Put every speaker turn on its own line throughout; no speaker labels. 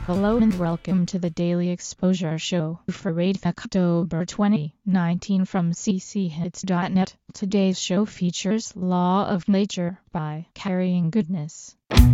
Hello and welcome to the Daily Exposure Show for 8th October 2019 from cchits.net. Today's show features Law of Nature by Carrying Goodness.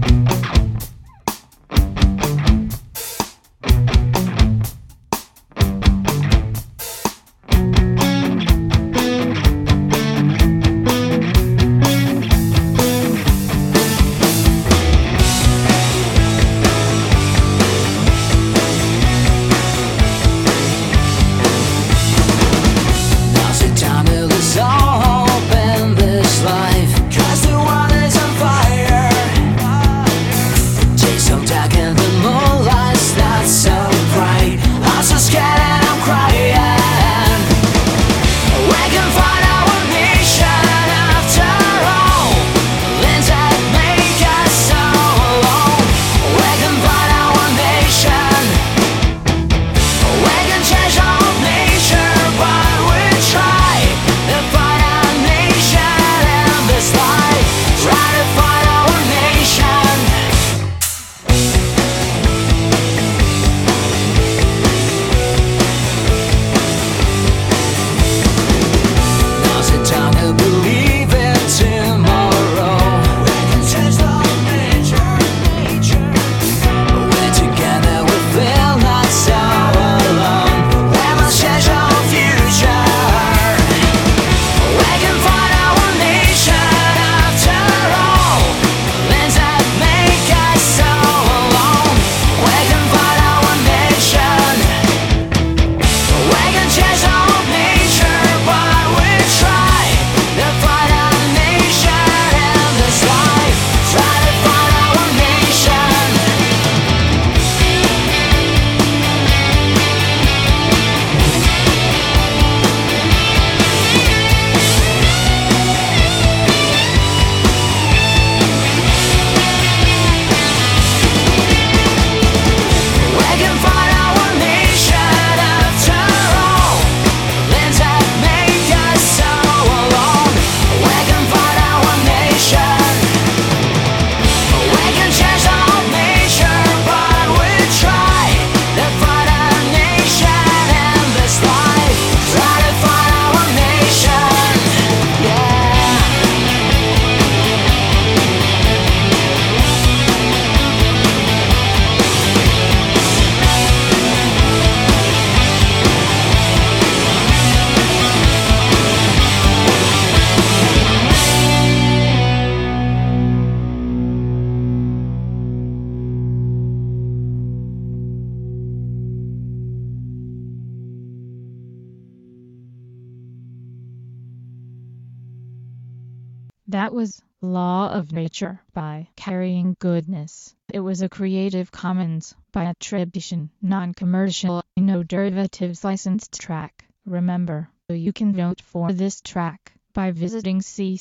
That was Law of Nature by Carrying Goodness. It was a Creative Commons by attribution, non-commercial, no derivatives licensed track. Remember, you can vote for this track by visiting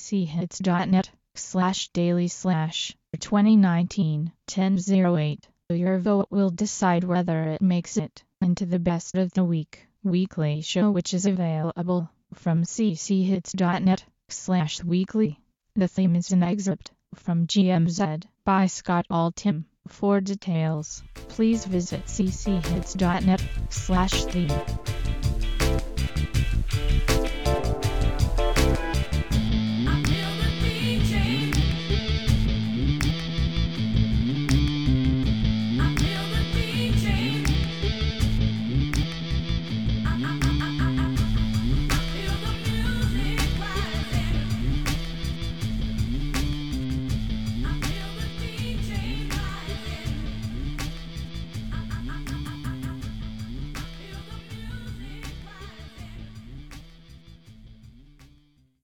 cchits.net/daily/2019-1008. Your vote will decide whether it makes it into the Best of the Week weekly show, which is available from cchits.net/weekly. The theme is an excerpt from GMZ by Scott Altham. For details, please visit cchits.net/theme.